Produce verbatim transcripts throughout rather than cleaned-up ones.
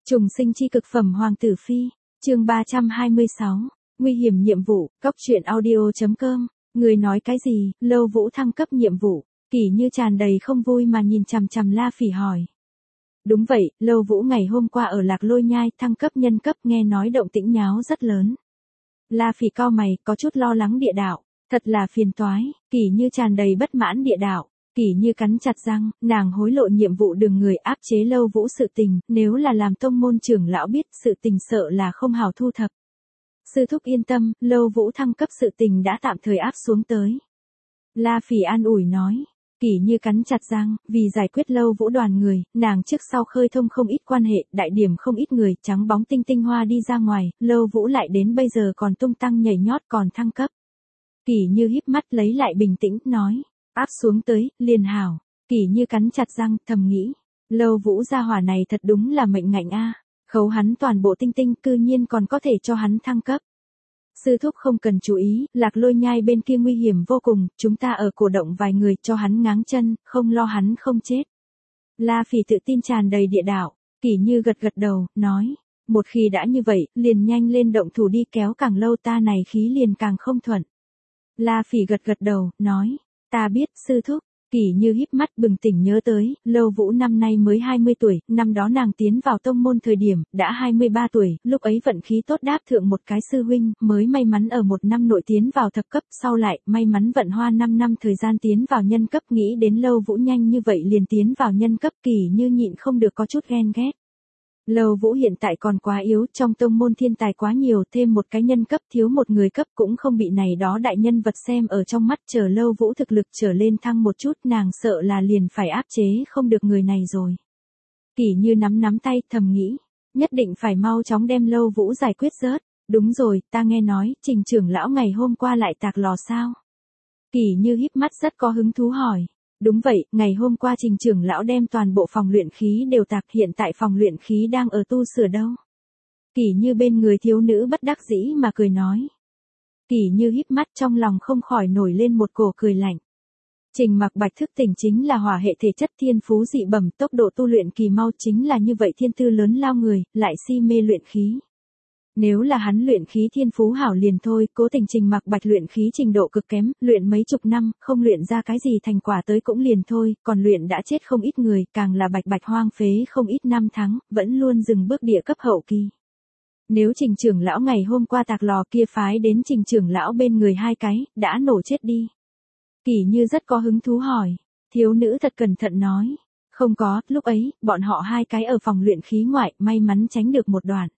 Trùng sinh chi cực phẩm Hoàng tử phi, chương ba trăm hai mươi sáu, nguy hiểm nhiệm vụ, cóc truyện audio chấm com, người nói cái gì, Lâu Vũ thăng cấp nhiệm vụ, Kỷ Như tràn đầy không vui mà nhìn chằm chằm La Phỉ hỏi. Đúng vậy, Lâu Vũ ngày hôm qua ở Lạc Lôi Nhai thăng cấp nhân cấp nghe nói động tĩnh nháo rất lớn. La Phỉ cau mày, có chút lo lắng địa đạo, thật là phiền toái, Kỷ Như tràn đầy bất mãn địa đạo. Kỷ Như cắn chặt răng, nàng hối lộ nhiệm vụ đường người áp chế Lâu Vũ sự tình, nếu là làm tông môn trưởng lão biết sự tình sợ là không hảo thu thập. Sư thúc yên tâm, Lâu Vũ thăng cấp sự tình đã tạm thời áp xuống tới. La Phỉ an ủi nói, Kỷ Như cắn chặt răng, vì giải quyết Lâu Vũ đoàn người, nàng trước sau khơi thông không ít quan hệ, đại điểm không ít người, trắng bóng tinh tinh hoa đi ra ngoài, Lâu Vũ lại đến bây giờ còn tung tăng nhảy nhót còn thăng cấp. Kỷ Như híp mắt lấy lại bình tĩnh, nói. Áp xuống tới, liền hảo. Kỷ Như cắn chặt răng, thầm nghĩ. Lâu Vũ gia hỏa này thật đúng là mệnh ngạnh a, khấu hắn toàn bộ tinh tinh cư nhiên còn có thể cho hắn thăng cấp. Sư thúc không cần chú ý, Lạc Lôi Nhai bên kia nguy hiểm vô cùng, chúng ta ở cổ động vài người cho hắn ngáng chân, không lo hắn không chết. La Phỉ tự tin tràn đầy địa đạo, Kỷ Như gật gật đầu, nói. Một khi đã như vậy, liền nhanh lên động thủ đi, kéo càng lâu ta này khí liền càng không thuận. La Phỉ gật gật đầu, nói. Ta biết, sư thúc. Kỷ Như híp mắt bừng tỉnh nhớ tới, Lâu Vũ năm nay mới hai mươi tuổi, năm đó nàng tiến vào tông môn thời điểm, đã hai mươi ba tuổi, lúc ấy vận khí tốt đáp thượng một cái sư huynh, mới may mắn ở một năm nội tiến vào thập cấp, sau lại, may mắn vận hoa năm năm thời gian tiến vào nhân cấp, nghĩ đến Lâu Vũ nhanh như vậy liền tiến vào nhân cấp, Kỷ Như nhịn không được có chút ghen ghét. Lâu Vũ hiện tại còn quá yếu, trong tông môn thiên tài quá nhiều, thêm một cái nhân cấp thiếu một người cấp cũng không bị này đó đại nhân vật xem ở trong mắt, chờ Lâu Vũ thực lực trở lên thăng một chút, nàng sợ là liền phải áp chế không được người này rồi. Kỷ Như nắm nắm tay, thầm nghĩ, nhất định phải mau chóng đem Lâu Vũ giải quyết rớt. Đúng rồi, ta nghe nói, Trình trưởng lão ngày hôm qua lại tạc lò sao? Kỷ Như híp mắt rất có hứng thú hỏi. Đúng vậy, ngày hôm qua Trình trưởng lão đem toàn bộ phòng luyện khí đều tạc, hiện tại phòng luyện khí đang ở tu sửa đâu. Kỷ Như bên người thiếu nữ bất đắc dĩ mà cười nói. Kỷ Như híp mắt trong lòng không khỏi nổi lên một cổ cười lạnh. Trình Mặc Bạch thức tỉnh chính là hỏa hệ thể chất thiên phú dị bẩm, tốc độ tu luyện kỳ mau, chính là như vậy thiên tư lớn lao người, lại si mê luyện khí. Nếu là hắn luyện khí thiên phú hảo liền thôi, cố tình Trình Mặc Bạch luyện khí trình độ cực kém, luyện mấy chục năm, không luyện ra cái gì thành quả tới cũng liền thôi, còn luyện đã chết không ít người, càng là Bạch Bạch hoang phế không ít năm tháng, vẫn luôn dừng bước địa cấp hậu kỳ. Nếu Trình trưởng lão ngày hôm qua tạc lò kia phái đến Trình trưởng lão bên người hai cái, đã nổ chết đi. Kỷ Như rất có hứng thú hỏi, thiếu nữ thật cẩn thận nói, không có, lúc ấy, bọn họ hai cái ở phòng luyện khí ngoại, may mắn tránh được một đoạn.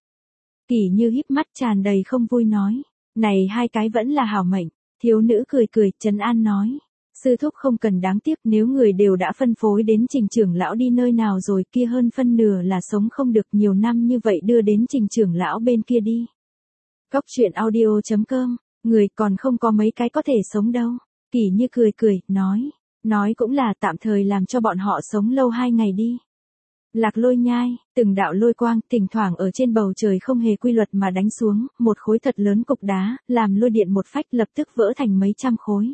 Kỷ Như híp mắt tràn đầy không vui nói, này hai cái vẫn là hảo mệnh. Thiếu nữ cười cười, trấn an nói, sư thúc không cần đáng tiếc, nếu người đều đã phân phối đến Trình trưởng lão đi nơi nào rồi, kia hơn phân nửa là sống không được nhiều năm như vậy, đưa đến Trình trưởng lão bên kia đi. Cóc truyện audio chấm com, người còn không có mấy cái có thể sống đâu. Kỷ Như cười cười, nói, nói cũng là tạm thời làm cho bọn họ sống lâu hai ngày đi. Lạc Lôi Nhai, từng đạo lôi quang, thỉnh thoảng ở trên bầu trời không hề quy luật mà đánh xuống, một khối thật lớn cục đá, làm lôi điện một phách lập tức vỡ thành mấy trăm khối.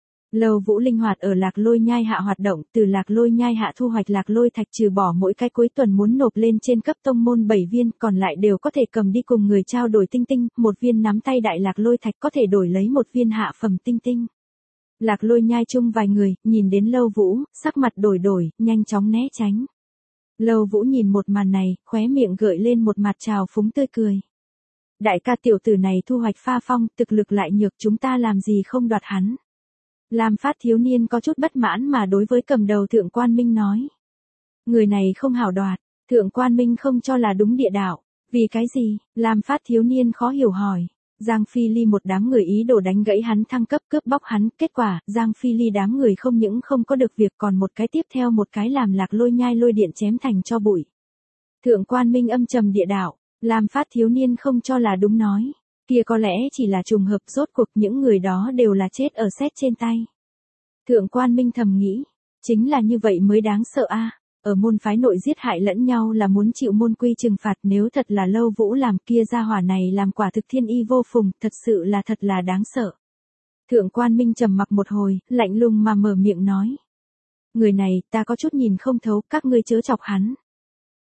Lâu Vũ linh hoạt ở Lạc Lôi Nhai hạ hoạt động, từ Lạc Lôi Nhai hạ thu hoạch Lạc Lôi thạch, trừ bỏ mỗi cái cuối tuần muốn nộp lên trên cấp tông môn bảy viên, còn lại đều có thể cầm đi cùng người trao đổi tinh tinh, một viên nắm tay đại Lạc Lôi thạch có thể đổi lấy một viên hạ phẩm tinh tinh. Lạc Lôi Nhai chung vài người, nhìn đến Lâu Vũ, sắc mặt đổi đổi, nhanh chóng né tránh. Lâu Vũ nhìn một màn này, khóe miệng gợi lên một mặt trào phúng tươi cười. Đại ca tiểu tử này thu hoạch pha phong, thực lực lại nhược, chúng ta làm gì không đoạt hắn. Lam Phát thiếu niên có chút bất mãn mà đối với cầm đầu Thượng Quan Minh nói. Người này không hảo đoạt, Thượng Quan Minh không cho là đúng địa đạo. Vì cái gì? Lam Phát thiếu niên khó hiểu hỏi. Giang Phi Ly một đám người ý đồ đánh gãy hắn thăng cấp, cướp bóc hắn, kết quả, Giang Phi Ly đám người không những không có được việc, còn một cái tiếp theo một cái làm Lạc Lôi Nhai lôi điện chém thành cho bụi. Thượng Quan Minh âm trầm địa đạo, Lam Phát thiếu niên không cho là đúng nói, kia có lẽ chỉ là trùng hợp, rốt cuộc những người đó đều là chết ở xét trên tay. Thượng Quan Minh thầm nghĩ, chính là như vậy mới đáng sợ a. Ở môn phái nội giết hại lẫn nhau là muốn chịu môn quy trừng phạt, nếu thật là Lâu Vũ làm, kia gia hỏa này làm quả thực thiên y vô phùng, thật sự là thật là đáng sợ. Thượng Quan Minh trầm mặc một hồi, lạnh lùng mà mở miệng nói. Người này, ta có chút nhìn không thấu, các ngươi chớ chọc hắn.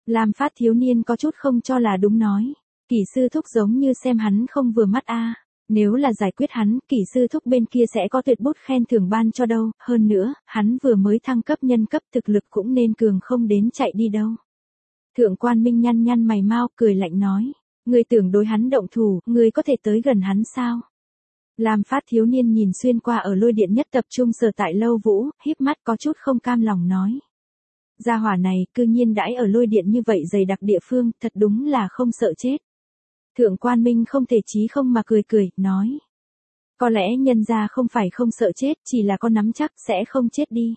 Lam Phát thiếu niên có chút không cho là đúng nói. Kỷ sư thúc giống như xem hắn không vừa mắt a. Nếu là giải quyết hắn, kỷ sư thúc bên kia sẽ có tuyệt bút khen thưởng ban cho đâu, hơn nữa, hắn vừa mới thăng cấp nhân cấp thực lực cũng nên cường không đến chạy đi đâu. Thượng quan Minh nhăn nhăn mày mau cười lạnh nói, ngươi tưởng đối hắn động thủ, ngươi có thể tới gần hắn sao? Lam Phát thiếu niên nhìn xuyên qua ở lôi điện nhất tập trung sở tại Lâu Vũ, híp mắt có chút không cam lòng nói. Gia hỏa này, cư nhiên đãi ở lôi điện như vậy dày đặc địa phương, thật đúng là không sợ chết. Thượng quan Minh không thể chí không mà cười cười, nói. Có lẽ nhân gia không phải không sợ chết, chỉ là có nắm chắc sẽ không chết đi.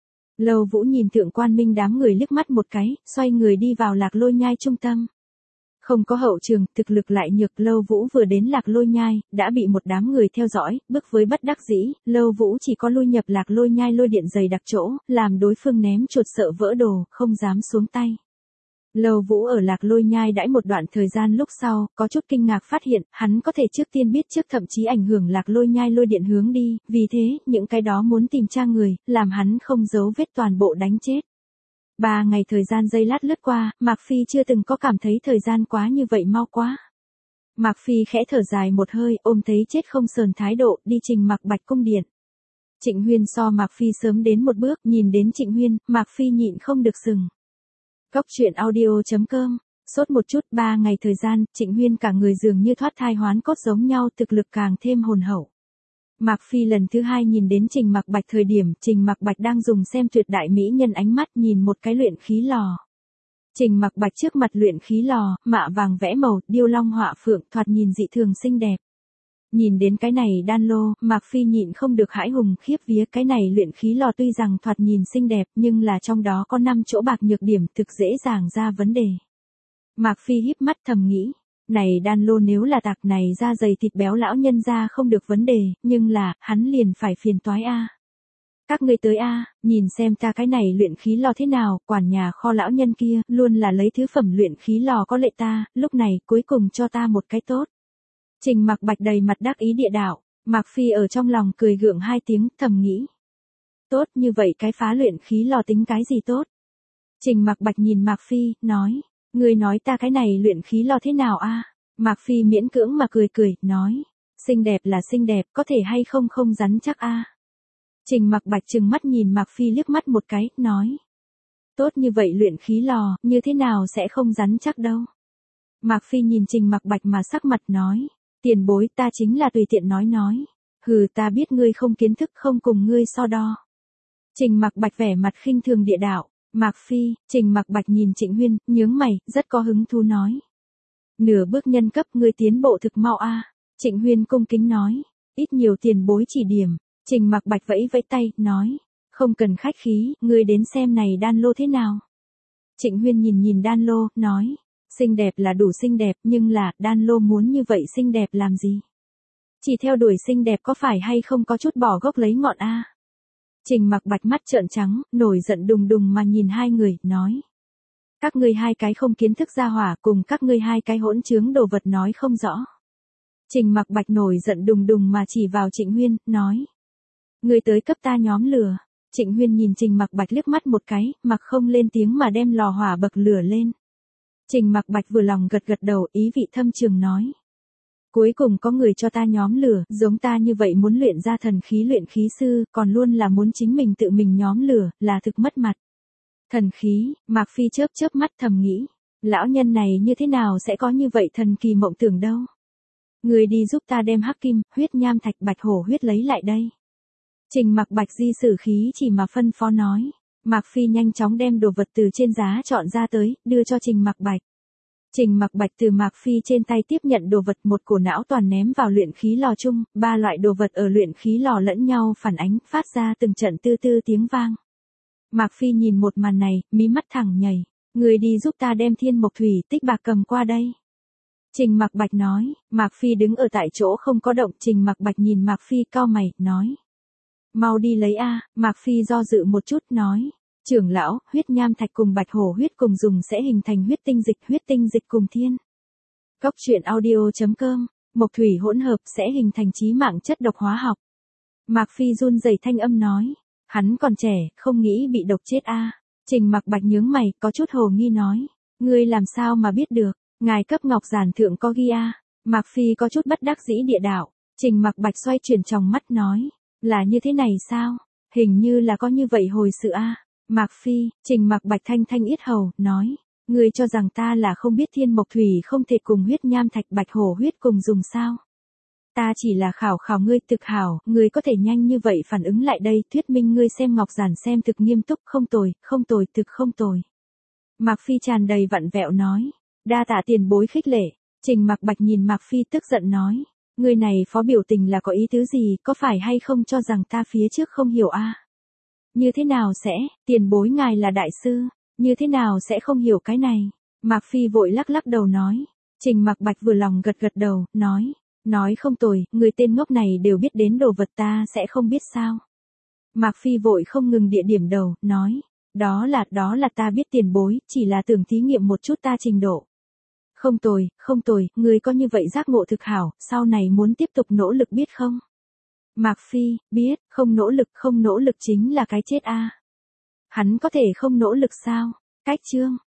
Lâu Vũ nhìn thượng quan Minh đám người liếc mắt một cái, xoay người đi vào Lạc Lôi Nhai trung tâm. Không có hậu trường, thực lực lại nhược, Lâu Vũ vừa đến Lạc Lôi Nhai, đã bị một đám người theo dõi, bước với bất đắc dĩ, Lâu Vũ chỉ có lui nhập Lạc Lôi Nhai lôi điện dày đặc chỗ, làm đối phương ném chuột sợ vỡ đồ, không dám xuống tay. Lâu Vũ ở Lạc Lôi Nhai đãi một đoạn thời gian lúc sau, có chút kinh ngạc phát hiện, hắn có thể trước tiên biết trước thậm chí ảnh hưởng Lạc Lôi Nhai lôi điện hướng đi, vì thế, những cái đó muốn tìm tra người, làm hắn không giấu vết toàn bộ đánh chết. Ba ngày thời gian giây lát lướt qua, Mạc Phi chưa từng có cảm thấy thời gian quá như vậy mau quá. Mạc Phi khẽ thở dài một hơi, ôm thấy chết không sờn thái độ, đi trình Mạc Bạch cung điện. Trịnh Huyên so Mạc Phi sớm đến một bước, nhìn đến Trịnh Huyên, Mạc Phi nhịn không được sừng. Cốc truyện audio chấm com, sốt một chút ba ngày thời gian, Trịnh Huyên cả người dường như thoát thai hoán cốt giống nhau, thực lực càng thêm hồn hậu. Mạc Phi lần thứ hai nhìn đến Trình Mạc Bạch thời điểm, Trình Mạc Bạch đang dùng xem tuyệt đại mỹ nhân ánh mắt nhìn một cái luyện khí lò. Trình Mạc Bạch trước mặt luyện khí lò, mạ vàng vẽ màu, điêu long họa phượng, thoạt nhìn dị thường xinh đẹp. Nhìn đến cái này đan lô, Mạc Phi nhịn không được hãi hùng khiếp vía, cái này luyện khí lò tuy rằng thoạt nhìn xinh đẹp, nhưng là trong đó có năm chỗ bạc nhược điểm, thực dễ dàng ra vấn đề. Mạc Phi híp mắt thầm nghĩ, này đan lô nếu là tạc này da dày thịt béo lão nhân ra không được vấn đề, nhưng là, hắn liền phải phiền toái a. Các ngươi tới a, nhìn xem ta cái này luyện khí lò thế nào, quản nhà kho lão nhân kia, luôn là lấy thứ phẩm luyện khí lò có lệ ta, lúc này, cuối cùng cho ta một cái tốt. Trình Mạc Bạch đầy mặt đắc ý địa đạo, Mạc Phi ở trong lòng cười gượng hai tiếng, thầm nghĩ. Tốt như vậy cái phá luyện khí lò tính cái gì tốt? Trình Mạc Bạch nhìn Mạc Phi, nói, ngươi nói ta cái này luyện khí lò thế nào a? Mạc Phi miễn cưỡng mà cười cười, nói, xinh đẹp là xinh đẹp, có thể hay không không rắn chắc a? Trình Mạc Bạch trừng mắt nhìn Mạc Phi liếc mắt một cái, nói, tốt như vậy luyện khí lò, như thế nào sẽ không rắn chắc đâu? Mạc Phi nhìn Trình Mạc Bạch mà sắc mặt nói, tiền bối ta chính là tùy tiện nói nói. Hừ, ta biết ngươi không kiến thức, không cùng ngươi so đo. Trình Mạc Bạch vẻ mặt khinh thường địa đạo. Mạc Phi, Trình Mạc Bạch nhìn Trịnh Huyên, nhướng mày, rất có hứng thú nói. Nửa bước nhân cấp ngươi tiến bộ thực mau a. Trịnh Huyên cung kính nói. Ít nhiều tiền bối chỉ điểm. Trình Mạc Bạch vẫy vẫy tay, nói. Không cần khách khí, ngươi đến xem này đan lô thế nào. Trịnh Huyên nhìn nhìn đan lô, nói. Xinh đẹp là đủ xinh đẹp, nhưng là, đan lô muốn như vậy xinh đẹp làm gì? Chỉ theo đuổi xinh đẹp có phải hay không có chút bỏ gốc lấy ngọn a? Trình Mạc Bạch mắt trợn trắng, nổi giận đùng đùng mà nhìn hai người, nói. Các ngươi hai cái không kiến thức ra hỏa cùng các ngươi hai cái hỗn trướng đồ vật nói không rõ. Trình Mạc Bạch nổi giận đùng đùng mà chỉ vào Trịnh Huyên, nói. Ngươi tới cấp ta nhóm lửa. Trịnh Huyên nhìn Trình Mạc Bạch liếc mắt một cái, mặc không lên tiếng mà đem lò hỏa bậc lửa lên. Trình Mạc Bạch vừa lòng gật gật đầu, ý vị thâm trường nói. Cuối cùng có người cho ta nhóm lửa, giống ta như vậy muốn luyện ra thần khí luyện khí sư, còn luôn là muốn chính mình tự mình nhóm lửa, là thực mất mặt. Thần khí, Mạc Phi chớp chớp mắt thầm nghĩ, lão nhân này như thế nào sẽ có như vậy thần kỳ mộng tưởng đâu. Người đi giúp ta đem hắc kim, huyết nham thạch bạch hổ huyết lấy lại đây. Trình Mạc Bạch di sử khí chỉ mà phân phó nói. Mạc Phi nhanh chóng đem đồ vật từ trên giá chọn ra tới, đưa cho Trình Mạc Bạch. Trình Mạc Bạch từ Mạc Phi trên tay tiếp nhận đồ vật, một cổ não toàn ném vào luyện khí lò chung, ba loại đồ vật ở luyện khí lò lẫn nhau phản ánh, phát ra từng trận tư tư tiếng vang. Mạc Phi nhìn một màn này, mí mắt thẳng nhảy, người đi giúp ta đem thiên mộc thủy tích bạc cầm qua đây. Trình Mạc Bạch nói, Mạc Phi đứng ở tại chỗ không có động, Trình Mạc Bạch nhìn Mạc Phi cau mày, nói. Mau đi lấy a. Mạc Phi do dự một chút, nói. Trưởng lão, huyết nham thạch cùng bạch hổ huyết cùng dùng sẽ hình thành huyết tinh dịch, huyết tinh dịch cùng thiên. Cốc truyện audio chấm com, mộc thủy hỗn hợp sẽ hình thành chí mạng chất độc hóa học. Mạc Phi run rẩy thanh âm nói. Hắn còn trẻ, không nghĩ bị độc chết a. Trình Mạc Bạch nhướng mày, có chút hồ nghi nói. Ngươi làm sao mà biết được, ngài cấp ngọc giản thượng có ghi a. Mạc Phi có chút bất đắc dĩ địa đạo, Trình Mặc Bạch xoay chuyển tròng mắt nói, là như thế này sao, hình như là có như vậy hồi sự a. Mạc Phi, Trình Mặc Bạch thanh thanh yết hầu, nói, ngươi cho rằng ta là không biết thiên mộc thủy không thể cùng huyết nham thạch bạch hổ huyết cùng dùng sao. Ta chỉ là khảo khảo ngươi thực hảo, ngươi có thể nhanh như vậy phản ứng lại đây, thuyết minh ngươi xem ngọc giản xem thực nghiêm túc, không tồi, không tồi, thực không tồi. Mạc Phi tràn đầy vặn vẹo nói, đa tạ tiền bối khích lệ. Trình Mặc Bạch nhìn Mạc Phi tức giận nói, ngươi này phó biểu tình là có ý tứ gì, có phải hay không cho rằng ta phía trước không hiểu a? Như thế nào sẽ, tiền bối ngài là đại sư, như thế nào sẽ không hiểu cái này? Mạc Phi vội lắc lắc đầu nói, Trình Mặc Bạch vừa lòng gật gật đầu, nói, nói không tồi, người tên ngốc này đều biết đến đồ vật ta sẽ không biết sao. Mạc Phi vội không ngừng địa điểm đầu, nói, đó là, đó là ta biết tiền bối, chỉ là tưởng thí nghiệm một chút ta trình độ. Không tồi, không tồi, người có như vậy giác ngộ thực hảo, sau này muốn tiếp tục nỗ lực biết không? Mạc Phi, biết, không nỗ lực, không nỗ lực chính là cái chết a. Hắn có thể không nỗ lực sao? Cách chương